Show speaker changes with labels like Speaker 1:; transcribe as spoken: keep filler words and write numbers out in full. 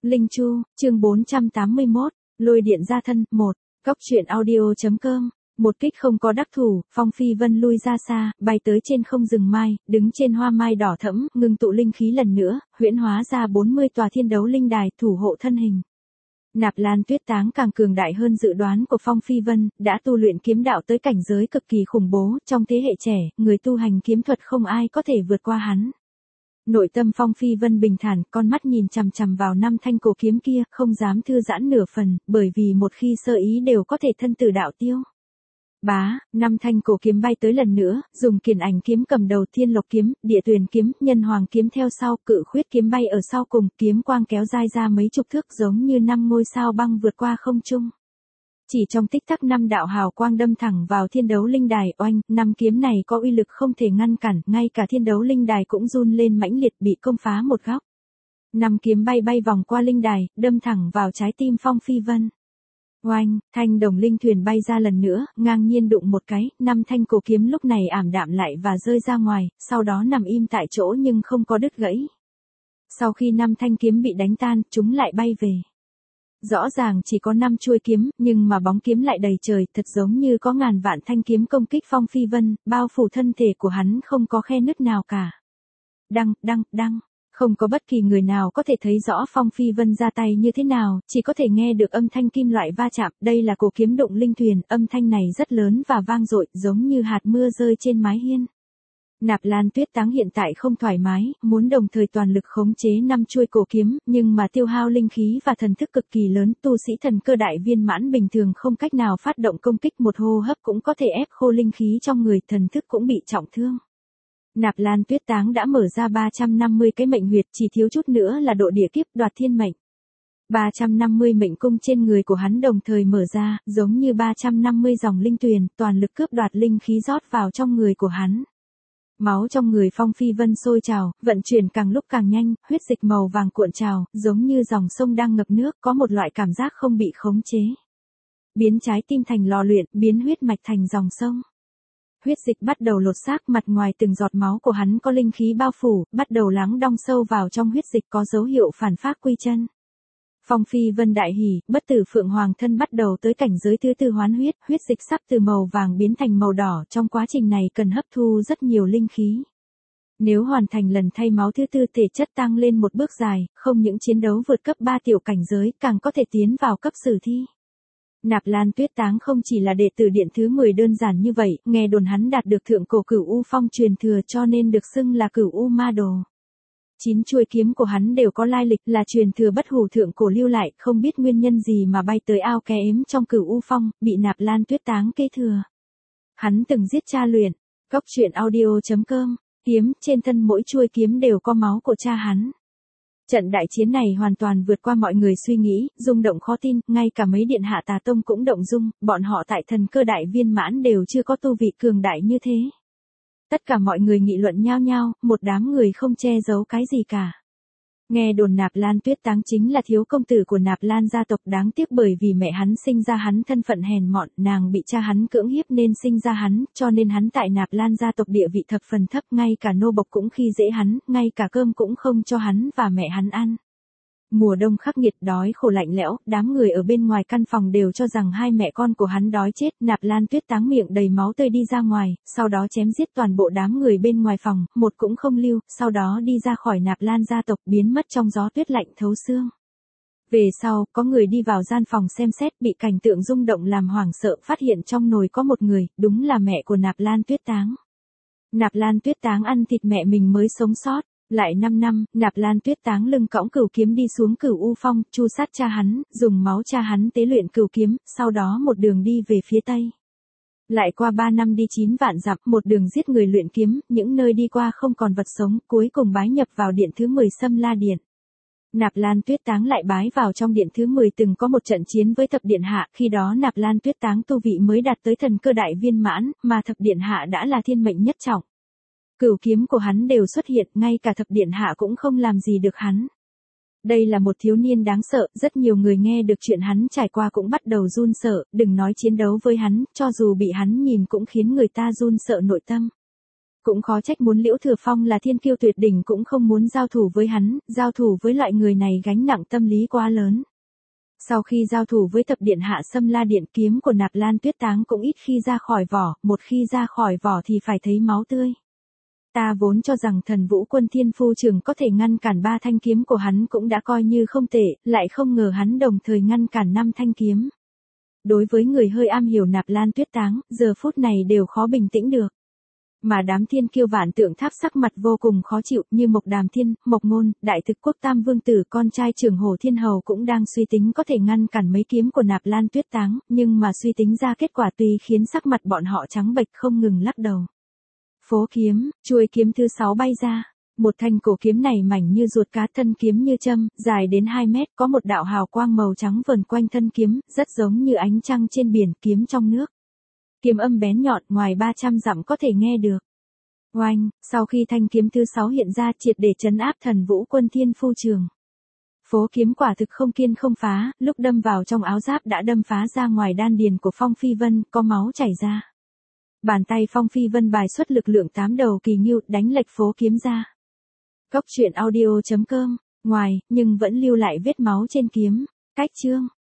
Speaker 1: Linh Chu, chương bốn trăm tám mươi mốt, Lôi điện ra thân, một, Cóc truyện audio.com. Một kích không có đắc thủ, Phong Phi Vân lui ra xa, bay tới trên không rừng mai, đứng trên hoa mai đỏ thẫm, ngưng tụ linh khí lần nữa, huyễn hóa ra bốn mươi tòa thiên đấu linh đài, thủ hộ thân hình. Nạp Lan Tuyết Táng càng cường đại hơn dự đoán của Phong Phi Vân, đã tu luyện kiếm đạo tới cảnh giới cực kỳ khủng bố, trong thế hệ trẻ, người tu hành kiếm thuật không ai có thể vượt qua hắn. Nội tâm Phong Phi Vân bình thản, con mắt nhìn chằm chằm vào năm thanh cổ kiếm kia, không dám thư giãn nửa phần, bởi vì một khi sơ ý đều có thể thân tử đạo tiêu. Bá, năm thanh cổ kiếm bay tới lần nữa, dùng kiền ảnh kiếm cầm đầu, thiên lộc kiếm, địa tuyền kiếm, nhân hoàng kiếm theo sau, cự khuyết kiếm bay ở sau cùng, kiếm quang kéo dài ra mấy chục thước giống như năm ngôi sao băng vượt qua không trung. Chỉ trong tích tắc năm đạo hào quang đâm thẳng vào thiên đấu linh đài, oanh, năm kiếm này có uy lực không thể ngăn cản, ngay cả thiên đấu linh đài cũng run lên mãnh liệt, bị công phá một góc. Năm kiếm bay bay vòng qua linh đài, đâm thẳng vào trái tim Phong Phi Vân. Oanh, thanh đồng linh thuyền bay ra lần nữa, ngang nhiên đụng một cái, năm thanh cổ kiếm lúc này ảm đạm lại và rơi ra ngoài, sau đó nằm im tại chỗ nhưng không có đứt gãy. Sau khi năm thanh kiếm bị đánh tan, chúng lại bay về. Rõ ràng chỉ có năm chuôi kiếm, nhưng mà bóng kiếm lại đầy trời, thật giống như có ngàn vạn thanh kiếm công kích Phong Phi Vân, bao phủ thân thể của hắn không có khe nứt nào cả. Đăng, đăng, đăng. Không có bất kỳ người nào có thể thấy rõ Phong Phi Vân ra tay như thế nào, chỉ có thể nghe được âm thanh kim loại va chạm, đây là cổ kiếm đụng linh thuyền, âm thanh này rất lớn và vang dội, giống như hạt mưa rơi trên mái hiên. Nạp Lan Tuyết Táng hiện tại không thoải mái, muốn đồng thời toàn lực khống chế năm chuôi cổ kiếm, nhưng mà tiêu hao linh khí và thần thức cực kỳ lớn, tu sĩ thần cơ đại viên mãn bình thường không cách nào phát động công kích, một hô hấp cũng có thể ép khô linh khí trong người, thần thức cũng bị trọng thương. Nạp Lan Tuyết Táng đã mở ra ba trăm năm mươi cái mệnh huyệt, chỉ thiếu chút nữa là độ địa kiếp đoạt thiên mệnh. ba trăm năm mươi mệnh cung trên người của hắn đồng thời mở ra, giống như ba trăm năm mươi dòng linh tuyền, toàn lực cướp đoạt linh khí rót vào trong người của hắn. Máu trong người Phong Phi Vân sôi trào, vận chuyển càng lúc càng nhanh, huyết dịch màu vàng cuộn trào, giống như dòng sông đang ngập nước, có một loại cảm giác không bị khống chế. Biến trái tim thành lò luyện, biến huyết mạch thành dòng sông. Huyết dịch bắt đầu lột xác, mặt ngoài từng giọt máu của hắn có linh khí bao phủ, bắt đầu lắng đong sâu vào trong huyết dịch, có dấu hiệu phản phác quy chân. Phong Phi Vân đại hỉ, bất tử phượng hoàng thân bắt đầu tới cảnh giới thứ tư hoán huyết, huyết dịch sắp từ màu vàng biến thành màu đỏ, trong quá trình này cần hấp thu rất nhiều linh khí. Nếu hoàn thành lần thay máu thứ tư, thể chất tăng lên một bước dài, không những chiến đấu vượt cấp ba tiểu cảnh giới, càng có thể tiến vào cấp sử thi. Nạp Lan Tuyết Táng không chỉ là đệ tử điện thứ mười đơn giản như vậy, nghe đồn hắn đạt được thượng cổ Cửu U Phong truyền thừa cho nên được xưng là Cửu U Ma Đồ. Chín chuôi kiếm của hắn đều có lai lịch, là truyền thừa bất hủ thượng cổ lưu lại, không biết nguyên nhân gì mà bay tới ao Ké Ếm trong Cửu U Phong, bị Nạp Lan Tuyết Táng kế thừa. Hắn từng giết cha luyện. Cóc truyện audio.com. Kiếm trên thân mỗi chuôi kiếm đều có máu của cha hắn. Trận đại chiến này hoàn toàn vượt qua mọi người suy nghĩ, rung động khó tin, ngay cả mấy điện hạ tà tông cũng động dung, bọn họ tại thần cơ đại viên mãn đều chưa có tu vị cường đại như thế. Tất cả mọi người nghị luận nhao nhao, một đám người không che giấu cái gì cả. Nghe đồn Nạp Lan Tuyết Táng chính là thiếu công tử của Nạp Lan gia tộc, đáng tiếc bởi vì mẹ hắn sinh ra hắn thân phận hèn mọn, nàng bị cha hắn cưỡng hiếp nên sinh ra hắn, cho nên hắn tại Nạp Lan gia tộc địa vị thập phần thấp, ngay cả nô bộc cũng khi dễ hắn, ngay cả cơm cũng không cho hắn và mẹ hắn ăn. Mùa đông khắc nghiệt, đói khổ lạnh lẽo, đám người ở bên ngoài căn phòng đều cho rằng hai mẹ con của hắn đói chết. Nạp Lan Tuyết Táng miệng đầy máu tươi đi ra ngoài, sau đó chém giết toàn bộ đám người bên ngoài phòng, một cũng không lưu, sau đó đi ra khỏi Nạp Lan gia tộc, biến mất trong gió tuyết lạnh thấu xương. Về sau, có người đi vào gian phòng xem xét, bị cảnh tượng rung động làm hoảng sợ, phát hiện trong nồi có một người, đúng là mẹ của Nạp Lan Tuyết Táng. Nạp Lan Tuyết Táng ăn thịt mẹ mình mới sống sót. Lại năm năm, Nạp Lan Tuyết Táng lưng cõng cửu kiếm đi xuống Cửu U Phong, chu sát cha hắn, dùng máu cha hắn tế luyện cửu kiếm, sau đó một đường đi về phía Tây. Lại qua ba năm đi chín vạn dặm, một đường giết người luyện kiếm, những nơi đi qua không còn vật sống, cuối cùng bái nhập vào điện thứ mười Sâm La Điện. Nạp Lan Tuyết Táng lại bái vào trong điện thứ mười, từng có một trận chiến với Thập Điện Hạ, khi đó Nạp Lan Tuyết Táng tu vị mới đạt tới thần cơ đại viên mãn, mà Thập Điện Hạ đã là thiên mệnh nhất trọng. Cửu kiếm của hắn đều xuất hiện, ngay cả Thập Điện Hạ cũng không làm gì được hắn. Đây là một thiếu niên đáng sợ, rất nhiều người nghe được chuyện hắn trải qua cũng bắt đầu run sợ, đừng nói chiến đấu với hắn, cho dù bị hắn nhìn cũng khiến người ta run sợ nội tâm. Cũng khó trách muốn Liễu Thừa Phong là thiên kiêu tuyệt đỉnh cũng không muốn giao thủ với hắn, giao thủ với loại người này gánh nặng tâm lý quá lớn. Sau khi giao thủ với Thập Điện Hạ Sâm La Điện, kiếm của Nạp Lan Tuyết Táng cũng ít khi ra khỏi vỏ, một khi ra khỏi vỏ thì phải thấy máu tươi. Ta vốn cho rằng Thần Vũ Quân Thiên Phu Trường có thể ngăn cản ba thanh kiếm của hắn cũng đã coi như không tệ, lại không ngờ hắn đồng thời ngăn cản năm thanh kiếm. Đối với người hơi am hiểu Nạp Lan Tuyết Táng, giờ phút này đều khó bình tĩnh được. Mà đám thiên kiêu Vạn Tượng Tháp sắc mặt vô cùng khó chịu, như Mộc Đàm Thiên, Mộc Ngôn, Đại Thực Quốc Tam Vương Tử con trai trưởng Hổ Thiên Hầu cũng đang suy tính có thể ngăn cản mấy kiếm của Nạp Lan Tuyết Táng, nhưng mà suy tính ra kết quả tuy khiến sắc mặt bọn họ trắng bệch không ngừng lắc đầu. Phố kiếm, chuôi kiếm thứ sáu bay ra. Một thanh cổ kiếm này mảnh như ruột cá, thân kiếm như châm, dài đến hai mét, có một đạo hào quang màu trắng vờn quanh thân kiếm, rất giống như ánh trăng trên biển, kiếm trong nước. Kiếm âm bén nhọn, ngoài ba trăm dặm có thể nghe được. Oanh, sau khi thanh kiếm thứ sáu hiện ra triệt để trấn áp Thần Vũ Quân Thiên Phu Trường. Phố kiếm quả thực không kiên không phá, lúc đâm vào trong áo giáp đã đâm phá ra ngoài đan điền của Phong Phi Vân, có máu chảy ra. Bàn tay Phong Phi Vân bài xuất lực lượng tám đầu kỳ ngưu, đánh lệch phố kiếm ra. Cốc truyện audio chấm com, ngoài, nhưng vẫn lưu lại vết máu trên kiếm. Cách chương.